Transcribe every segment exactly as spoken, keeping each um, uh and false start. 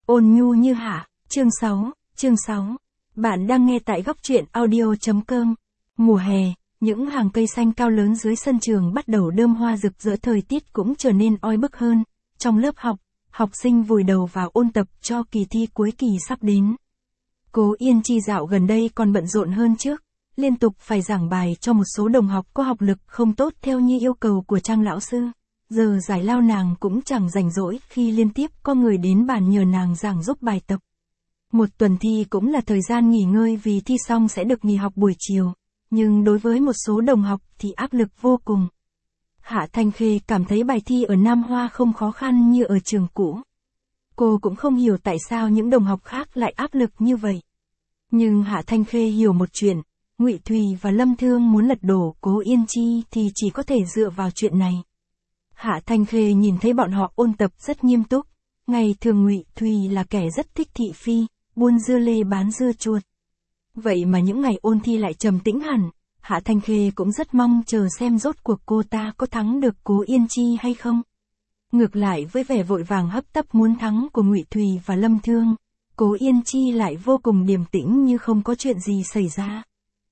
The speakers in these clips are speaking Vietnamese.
Ôn nhu như hạ, chương sáu, chương sáu. Bạn đang nghe tại góc truyện audio.com. Mùa hè, những hàng cây xanh cao lớn dưới sân trường bắt đầu đơm hoa rực rỡ, thời tiết cũng trở nên oi bức hơn. Trong lớp học, học sinh vùi đầu vào ôn tập cho kỳ thi cuối kỳ sắp đến. Cố Yên Chi dạo gần đây còn bận rộn hơn trước, liên tục phải giảng bài cho một số đồng học có học lực không tốt theo như yêu cầu của Trang lão sư. Giờ giải lao nàng cũng chẳng rảnh rỗi khi liên tiếp có người đến bàn nhờ nàng giảng giúp bài tập. Một tuần thi cũng là thời gian nghỉ ngơi vì thi xong sẽ được nghỉ học buổi chiều, nhưng đối với một số đồng học thì áp lực vô cùng. Hạ Thanh Khê cảm thấy bài thi ở Nam Hoa không khó khăn như ở trường cũ. Cô cũng không hiểu tại sao những đồng học khác lại áp lực như vậy. Nhưng Hạ Thanh Khê hiểu một chuyện, Ngụy Thùy và Lâm Thương muốn lật đổ Cố Yên Chi thì chỉ có thể dựa vào chuyện này. Hạ Thanh Khê nhìn thấy bọn họ ôn tập rất nghiêm túc, ngày thường Ngụy Thùy là kẻ rất thích thị phi, buôn dưa lê bán dưa chuột. Vậy mà những ngày ôn thi lại trầm tĩnh hẳn, Hạ Thanh Khê cũng rất mong chờ xem rốt cuộc cô ta có thắng được Cố Yên Chi hay không. Ngược lại với vẻ vội vàng hấp tấp muốn thắng của Ngụy Thùy và Lâm Thương, Cố Yên Chi lại vô cùng điềm tĩnh như không có chuyện gì xảy ra.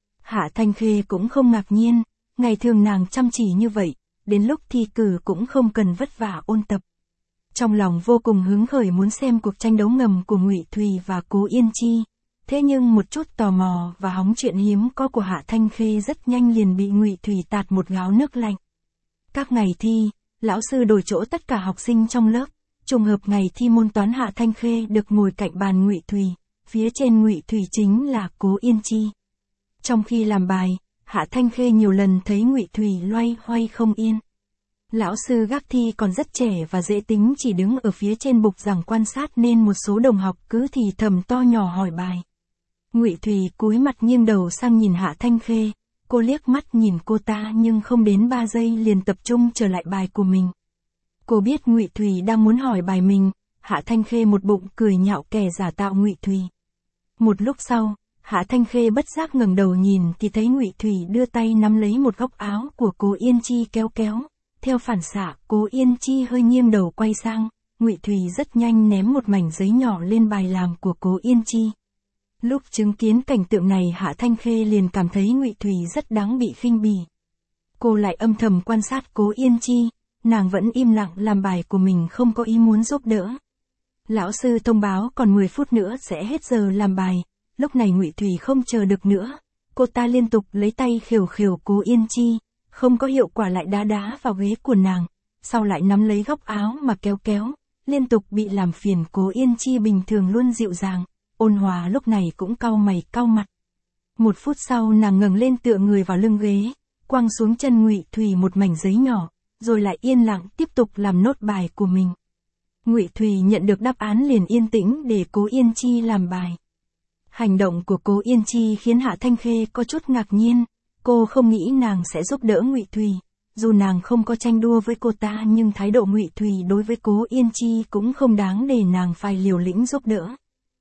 Hạ Thanh Khê cũng không ngạc nhiên, ngày thường nàng chăm chỉ như vậy, đến lúc thi cử cũng không cần vất vả ôn tập. Trong lòng vô cùng hứng khởi muốn xem cuộc tranh đấu ngầm của Ngụy Thùy và Cố Yên Chi. Thế nhưng một chút tò mò và hóng chuyện hiếm có của Hạ Thanh Khê rất nhanh liền bị Ngụy Thùy tạt một gáo nước lạnh. Các ngày thi, lão sư đổi chỗ tất cả học sinh trong lớp. Trùng hợp ngày thi môn toán Hạ Thanh Khê được ngồi cạnh bàn Ngụy Thùy, phía trên Ngụy Thùy chính là Cố Yên Chi. Trong khi làm bài, Hạ Thanh Khê nhiều lần thấy Ngụy Thùy loay hoay không yên. Lão sư gác thi còn rất trẻ và dễ tính, chỉ đứng ở phía trên bục giảng quan sát nên một số đồng học cứ thì thầm to nhỏ hỏi bài. Ngụy Thùy cúi mặt nghiêng đầu sang nhìn Hạ Thanh Khê, cô liếc mắt nhìn cô ta nhưng không đến ba giây liền tập trung trở lại bài của mình. Cô biết Ngụy Thùy đang muốn hỏi bài mình, Hạ Thanh Khê một bụng cười nhạo kẻ giả tạo Ngụy Thùy. Một lúc sau, Hạ Thanh Khê bất giác ngẩng đầu nhìn thì thấy Ngụy Thùy đưa tay nắm lấy một góc áo của Cố Yên Chi kéo kéo. Theo phản xạ, Cố Yên Chi hơi nghiêng đầu quay sang, Ngụy Thùy rất nhanh ném một mảnh giấy nhỏ lên bài làm của Cố Yên Chi. Lúc chứng kiến cảnh tượng này, Hạ Thanh Khê liền cảm thấy Ngụy Thùy rất đáng bị khinh bỉ. Cô lại âm thầm quan sát Cố Yên Chi, nàng vẫn im lặng làm bài của mình, không có ý muốn giúp đỡ. Lão sư thông báo còn mười phút nữa sẽ hết giờ làm bài, lúc này Ngụy Thùy không chờ được nữa, cô ta liên tục lấy tay khều khều Cố Yên Chi. Không có hiệu quả lại đá đá vào ghế của nàng, sau lại nắm lấy góc áo mà kéo kéo, liên tục bị làm phiền. Cố Yên Chi bình thường luôn dịu dàng, ôn hòa lúc này cũng cau mày cau mặt. Một phút sau nàng ngẩng lên tựa người vào lưng ghế, quăng xuống chân Ngụy Thùy một mảnh giấy nhỏ, rồi lại yên lặng tiếp tục làm nốt bài của mình. Ngụy Thùy nhận được đáp án liền yên tĩnh để Cố Yên Chi làm bài. Hành động của Cố Yên Chi khiến Hạ Thanh Khê có chút ngạc nhiên. Cô không nghĩ nàng sẽ giúp đỡ Ngụy Thùy, dù nàng không có tranh đua với cô ta nhưng thái độ Ngụy Thùy đối với Cố Yên Chi cũng không đáng để nàng phải liều lĩnh giúp đỡ.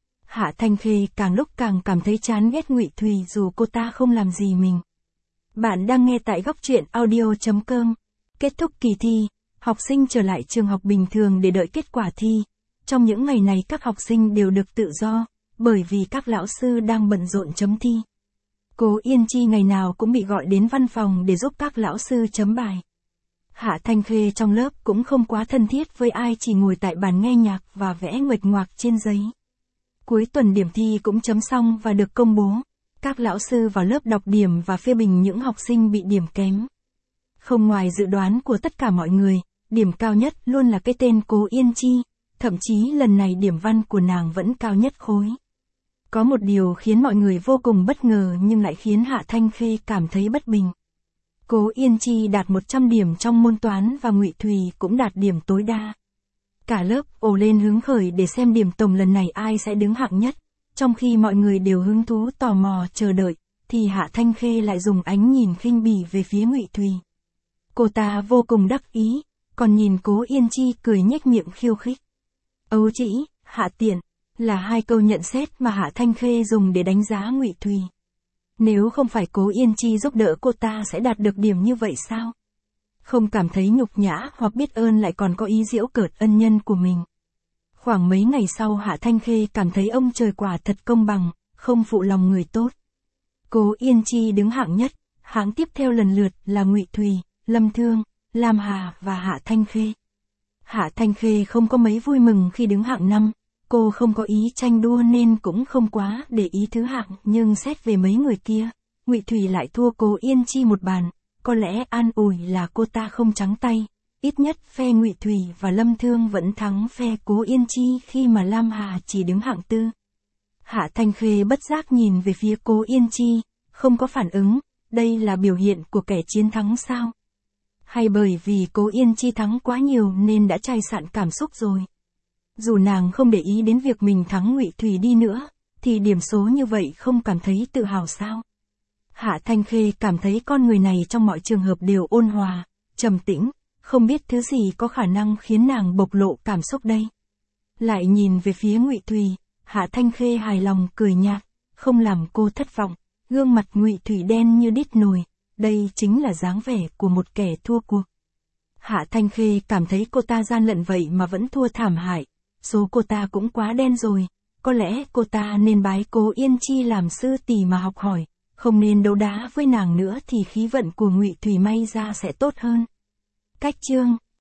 Hạ Thanh Khê càng lúc càng cảm thấy chán ghét Ngụy Thùy dù cô ta không làm gì mình. Bạn đang nghe tại góc truyện audio.com. Kết thúc kỳ thi, học sinh trở lại trường học bình thường để đợi kết quả thi. Trong những ngày này các học sinh đều được tự do, bởi vì các lão sư đang bận rộn chấm thi. Cố Yên Chi ngày nào cũng bị gọi đến văn phòng để giúp các lão sư chấm bài. Hạ Thanh Khê trong lớp cũng không quá thân thiết với ai, chỉ ngồi tại bàn nghe nhạc và vẽ nguệch ngoạc trên giấy. Cuối tuần điểm thi cũng chấm xong và được công bố. Các lão sư vào lớp đọc điểm và phê bình những học sinh bị điểm kém. Không ngoài dự đoán của tất cả mọi người, điểm cao nhất luôn là cái tên Cố Yên Chi, thậm chí lần này điểm văn của nàng vẫn cao nhất khối. Có một điều khiến mọi người vô cùng bất ngờ nhưng lại khiến Hạ Thanh Khê cảm thấy bất bình. Cố Yên Chi đạt một trăm điểm trong môn toán và Ngụy Thùy cũng đạt điểm tối đa. Cả lớp ồ lên hứng khởi để xem điểm tổng lần này ai sẽ đứng hạng nhất. Trong khi mọi người đều hứng thú tò mò chờ đợi, thì Hạ Thanh Khê lại dùng ánh nhìn khinh bỉ về phía Ngụy Thùy. Cô ta vô cùng đắc ý, còn nhìn Cố Yên Chi cười nhếch miệng khiêu khích. Ấu trĩ, hạ tiện, là hai câu nhận xét mà Hạ Thanh Khê dùng để đánh giá Ngụy Thùy. Nếu không phải Cố Yên Chi giúp đỡ cô ta sẽ đạt được điểm như vậy sao? Không cảm thấy nhục nhã hoặc biết ơn lại còn có ý giễu cợt ân nhân của mình. Khoảng mấy ngày sau Hạ Thanh Khê cảm thấy ông trời quả thật công bằng, không phụ lòng người tốt. Cố Yên Chi đứng hạng nhất, hạng tiếp theo lần lượt là Ngụy Thùy, Lâm Thương, Lam Hà và Hạ Thanh Khê. Hạ Thanh Khê không có mấy vui mừng khi đứng hạng năm, cô không có ý tranh đua nên cũng không quá để ý thứ hạng, nhưng xét về mấy người kia, Ngụy Thùy lại thua Cố Yên Chi một bàn, có lẽ an ủi là cô ta không trắng tay, ít nhất phe Ngụy Thùy và Lâm Thương vẫn thắng phe Cố Yên Chi khi mà Lam Hà chỉ đứng hạng tư. Hạ Thanh Khê bất giác nhìn về phía Cố Yên Chi, không có phản ứng, đây là biểu hiện của kẻ chiến thắng sao? Hay bởi vì Cố Yên Chi thắng quá nhiều nên đã chai sạn cảm xúc rồi? Dù nàng không để ý đến việc mình thắng Ngụy Thùy đi nữa, thì điểm số như vậy không cảm thấy tự hào sao? Hạ Thanh Khê cảm thấy con người này trong mọi trường hợp đều ôn hòa, trầm tĩnh, không biết thứ gì có khả năng khiến nàng bộc lộ cảm xúc đây. Lại nhìn về phía Ngụy Thùy, Hạ Thanh Khê hài lòng cười nhạt, không làm cô thất vọng, gương mặt Ngụy Thùy đen như đít nồi, đây chính là dáng vẻ của một kẻ thua cuộc. Hạ Thanh Khê cảm thấy cô ta gian lận vậy mà vẫn thua thảm hại, số cô ta cũng quá đen rồi, có lẽ cô ta nên bái Cố Yên Chi làm sư tỷ mà học hỏi, không nên đấu đá với nàng nữa thì khí vận của Ngụy Thùy may ra sẽ tốt hơn. Cách chương